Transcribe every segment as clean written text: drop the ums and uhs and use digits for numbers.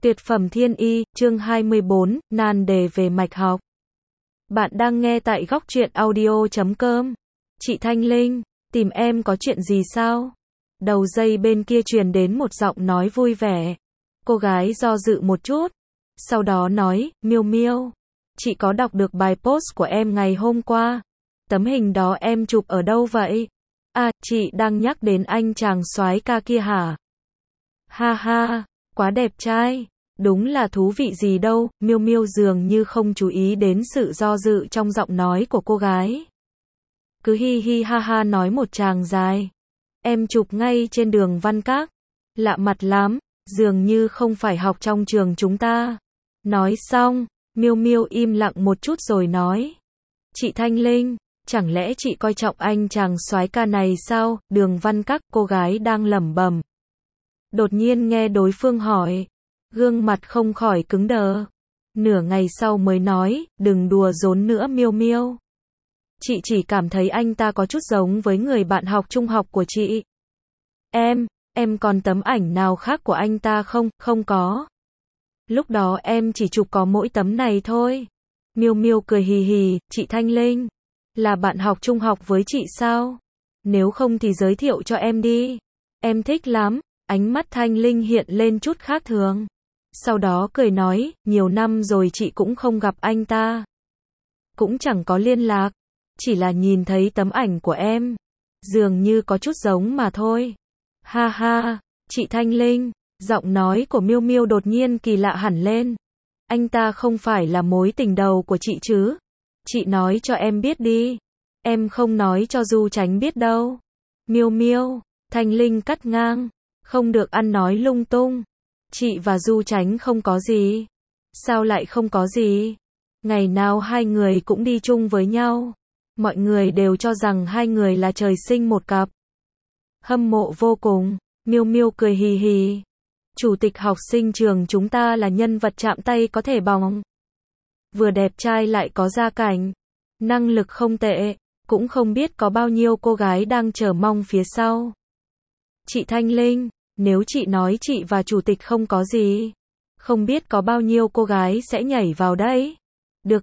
Tuyệt phẩm thiên y, chương 24, nan đề về mạch học. Bạn đang nghe tại góc truyện audio.com. Chị Thanh Linh, tìm em có chuyện gì sao? Đầu dây bên kia truyền đến một giọng nói vui vẻ. Cô gái do dự một chút, sau đó nói, Miêu Miêu, chị có đọc được bài post của em ngày hôm qua. Tấm hình đó em chụp ở đâu vậy? À, chị đang nhắc đến anh chàng soái ca kia hả? Ha ha, quá đẹp trai. Đúng là thú vị gì đâu, Miêu Miêu dường như không chú ý đến sự do dự trong giọng nói của cô gái. Cứ hi hi ha ha nói một tràng dài. Em chụp ngay trên đường Văn Các. Lạ mặt lắm, dường như không phải học trong trường chúng ta. Nói xong, Miêu Miêu im lặng một chút rồi nói. Chị Thanh Linh, chẳng lẽ chị coi trọng anh chàng soái ca này sao? Đường Văn Các, cô gái đang lẩm bẩm. Đột nhiên nghe đối phương hỏi. Gương mặt không khỏi cứng đờ. Nửa ngày sau mới nói, đừng đùa giỡn nữa Miêu Miêu. Chị chỉ cảm thấy anh ta có chút giống với người bạn học trung học của chị. Em còn tấm ảnh nào khác của anh ta không? Không có. Lúc đó em chỉ chụp có mỗi tấm này thôi. Miêu Miêu cười hì hì, chị Thanh Linh, là bạn học trung học với chị sao? Nếu không thì giới thiệu cho em đi. Em thích lắm. Ánh mắt Thanh Linh hiện lên chút khác thường. Sau đó cười nói, nhiều năm rồi chị cũng không gặp anh ta. Cũng chẳng có liên lạc. Chỉ là nhìn thấy tấm ảnh của em. Dường như có chút giống mà thôi. Ha ha, chị Thanh Linh, giọng nói của Miêu Miêu đột nhiên kỳ lạ hẳn lên. Anh ta không phải là mối tình đầu của chị chứ? Chị nói cho em biết đi. Em không nói cho Du Chánh biết đâu. Miêu Miêu, Thanh Linh cắt ngang. Không được ăn nói lung tung. Chị và Du Chánh không có gì. Sao lại không có gì? Ngày nào hai người cũng đi chung với nhau. Mọi người đều cho rằng hai người là trời sinh một cặp. Hâm mộ vô cùng. Miêu Miêu cười hì hì. Chủ tịch học sinh trường chúng ta là nhân vật chạm tay có thể bỏng. Vừa đẹp trai lại có gia cảnh. Năng lực không tệ. Cũng không biết có bao nhiêu cô gái đang chờ mong phía sau. Chị Thanh Linh, nếu chị nói chị và chủ tịch không có gì, không biết có bao nhiêu cô gái sẽ nhảy vào đấy. Được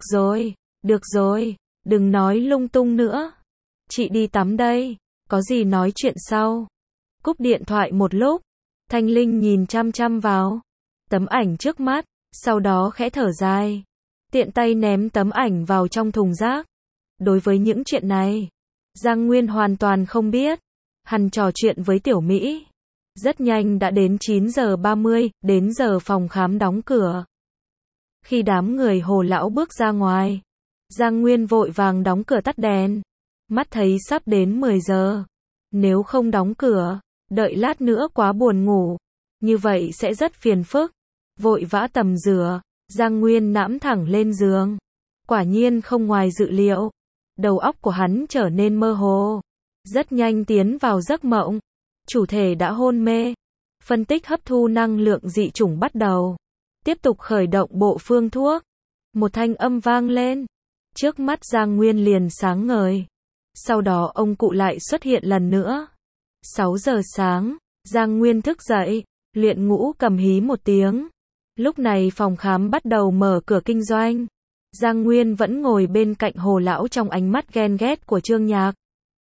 rồi, đừng nói lung tung nữa. Chị đi tắm đây, có gì nói chuyện sau. Cúp điện thoại một lúc, Thanh Linh nhìn chăm chăm vào tấm ảnh trước mắt, sau đó khẽ thở dài. Tiện tay ném tấm ảnh vào trong thùng rác. Đối với những chuyện này, Giang Nguyên hoàn toàn không biết. Hắn trò chuyện với Tiểu Mỹ. Rất nhanh đã đến 9 giờ 30, đến giờ phòng khám đóng cửa. Khi đám người Hồ lão bước ra ngoài, Giang Nguyên vội vàng đóng cửa tắt đèn. Mắt thấy sắp đến 10 giờ. Nếu không đóng cửa, đợi lát nữa quá buồn ngủ. Như vậy sẽ rất phiền phức. Vội vã tầm rửa, Giang Nguyên nãm thẳng lên giường. Quả nhiên không ngoài dự liệu. Đầu óc của hắn trở nên mơ hồ. Rất nhanh tiến vào giấc mộng. Chủ thể đã hôn mê. Phân tích hấp thu năng lượng dị chủng bắt đầu. Tiếp tục khởi động bộ phương thuốc. Một thanh âm vang lên. Trước mắt Giang Nguyên liền sáng ngời. Sau đó ông cụ lại xuất hiện lần nữa. 6 giờ sáng, Giang Nguyên thức dậy, luyện ngũ cầm hí một tiếng. Lúc này phòng khám bắt đầu mở cửa kinh doanh. Giang Nguyên vẫn ngồi bên cạnh Hồ lão trong ánh mắt ghen ghét của Trương Nhạc.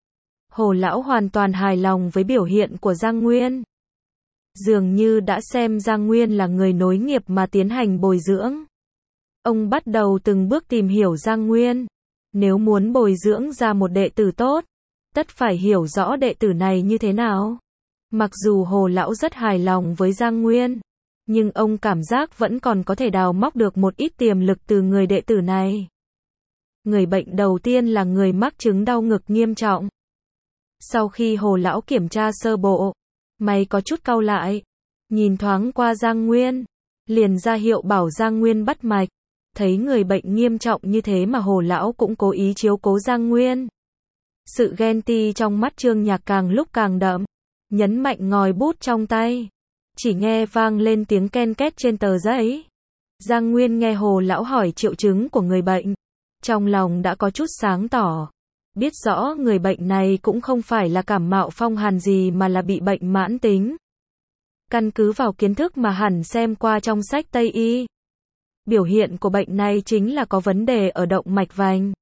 Hồ lão hoàn toàn hài lòng với biểu hiện của Giang Nguyên. Dường như đã xem Giang Nguyên là người nối nghiệp mà tiến hành bồi dưỡng. Ông bắt đầu từng bước tìm hiểu Giang Nguyên. Nếu muốn bồi dưỡng ra một đệ tử tốt, tất phải hiểu rõ đệ tử này như thế nào. Mặc dù Hồ lão rất hài lòng với Giang Nguyên, nhưng ông cảm giác vẫn còn có thể đào móc được một ít tiềm lực từ người đệ tử này. Người bệnh đầu tiên là người mắc chứng đau ngực nghiêm trọng. Sau khi Hồ lão kiểm tra sơ bộ, mày có chút cau lại, nhìn thoáng qua Giang Nguyên, liền ra hiệu bảo Giang Nguyên bắt mạch. Thấy người bệnh nghiêm trọng như thế mà Hồ lão cũng cố ý chiếu cố Giang Nguyên. Sự ghen tị trong mắt Trương Nhạc càng lúc càng đậm, nhấn mạnh ngòi bút trong tay. Chỉ nghe vang lên tiếng ken két trên tờ giấy. Giang Nguyên nghe Hồ lão hỏi triệu chứng của người bệnh, trong lòng đã có chút sáng tỏ. Biết rõ người bệnh này cũng không phải là cảm mạo phong hàn gì mà là bị bệnh mãn tính. Căn cứ vào kiến thức mà hẳn xem qua trong sách Tây y, biểu hiện của bệnh này chính là có vấn đề ở động mạch vành.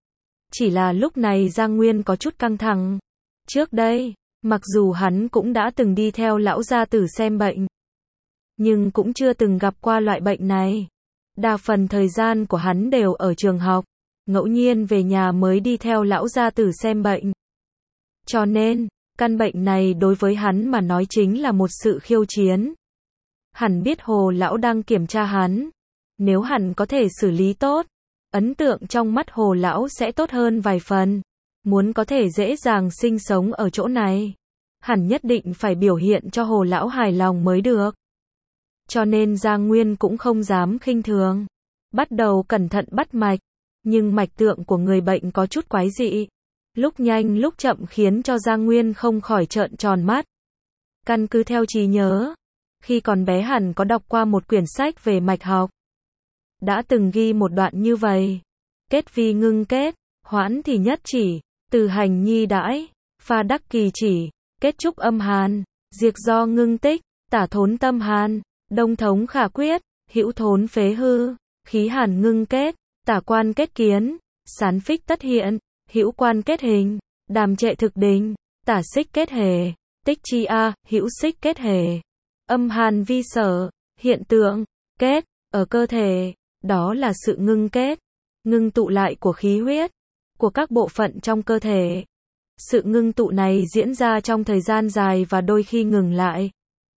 Chỉ là lúc này Giang Nguyên có chút căng thẳng. Trước đây, mặc dù hắn cũng đã từng đi theo lão gia tử xem bệnh, nhưng cũng chưa từng gặp qua loại bệnh này. Đa phần thời gian của hắn đều ở trường học, ngẫu nhiên về nhà mới đi theo lão gia tử xem bệnh. Cho nên, căn bệnh này đối với hắn mà nói chính là một sự khiêu chiến. Hẳn biết Hồ lão đang kiểm tra hắn. Nếu hẳn có thể xử lý tốt, ấn tượng trong mắt Hồ lão sẽ tốt hơn vài phần. Muốn có thể dễ dàng sinh sống ở chỗ này, hẳn nhất định phải biểu hiện cho Hồ lão hài lòng mới được. Cho nên Giang Nguyên cũng không dám khinh thường. Bắt đầu cẩn thận bắt mạch, nhưng mạch tượng của người bệnh có chút quái dị. Lúc nhanh lúc chậm khiến cho Giang Nguyên không khỏi trợn tròn mắt. Căn cứ theo trí nhớ, khi còn bé hẳn có đọc qua một quyển sách về mạch học. Đã từng ghi một đoạn như vậy. Kết vi ngưng kết, hoãn thì nhất chỉ, từ hành nhi đãi, pha đắc kỳ chỉ, kết trúc âm hàn, diệt do ngưng tích, tả thốn tâm hàn, đông thống khả quyết, hữu thốn phế hư, khí hàn ngưng kết, tả quan kết kiến, sán phích tất hiện, hữu quan kết hình, đàm trệ thực đình, tả xích kết hề, tích chi a, hữu xích kết hề. Âm hàn vi sở, hiện tượng, kết, ở cơ thể, đó là sự ngưng kết, ngưng tụ lại của khí huyết, của các bộ phận trong cơ thể. Sự ngưng tụ này diễn ra trong thời gian dài và đôi khi ngừng lại.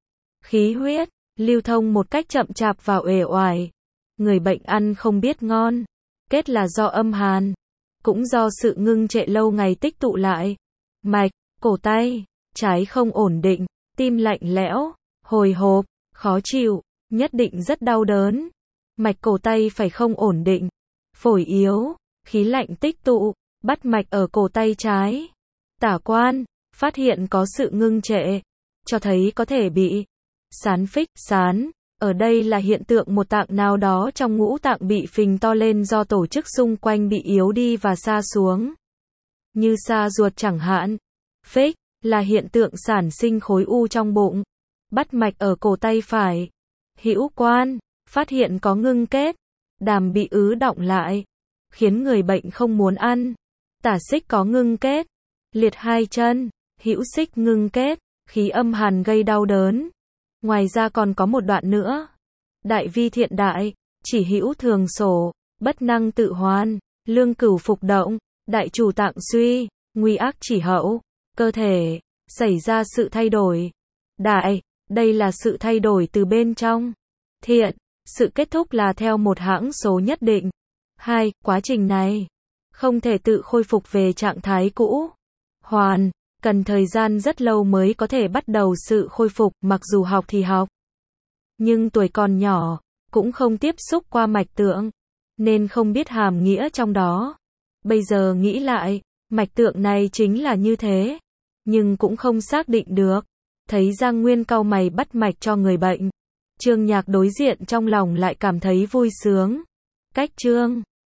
Khí huyết, lưu thông một cách chậm chạp và uể oải. Người bệnh ăn không biết ngon. Kết là do âm hàn, cũng do sự ngưng trệ lâu ngày tích tụ lại. Mạch, cổ tay, trái không ổn định, tim lạnh lẽo, hồi hộp, khó chịu, nhất định rất đau đớn. Mạch cổ tay phải không ổn định, phổi yếu, khí lạnh tích tụ, bắt mạch ở cổ tay trái. Tả quan, phát hiện có sự ngưng trệ, cho thấy có thể bị sán phích, sán. Ở đây là hiện tượng một tạng nào đó trong ngũ tạng bị phình to lên do tổ chức xung quanh bị yếu đi và sa xuống. Như sa ruột chẳng hạn. Phích, là hiện tượng sản sinh khối u trong bụng. Bắt mạch ở cổ tay phải. Hữu quan, phát hiện có ngưng kết, đàm bị ứ đọng lại, khiến người bệnh không muốn ăn. Tả xích có ngưng kết, liệt hai chân, hữu xích ngưng kết, khí âm hàn gây đau đớn. Ngoài ra còn có một đoạn nữa. Đại vi thiện đại, chỉ hữu thường sổ, bất năng tự hoan, lương cửu phục động, đại chủ tạng suy, nguy ác chỉ hậu, cơ thể, xảy ra sự thay đổi. Đại, đây là sự thay đổi từ bên trong. Thiện, sự kết thúc là theo một hãng số nhất định. 2. Quá trình này không thể tự khôi phục về trạng thái cũ. Hoàn, cần thời gian rất lâu mới có thể bắt đầu sự khôi phục, mặc dù học thì học. Nhưng tuổi còn nhỏ, cũng không tiếp xúc qua mạch tượng, nên không biết hàm nghĩa trong đó. Bây giờ nghĩ lại, mạch tượng này chính là như thế, nhưng cũng không xác định được. Thấy Giang Nguyên cau mày bắt mạch cho người bệnh, Trương Nhạc đối diện trong lòng lại cảm thấy vui sướng. Cách Trương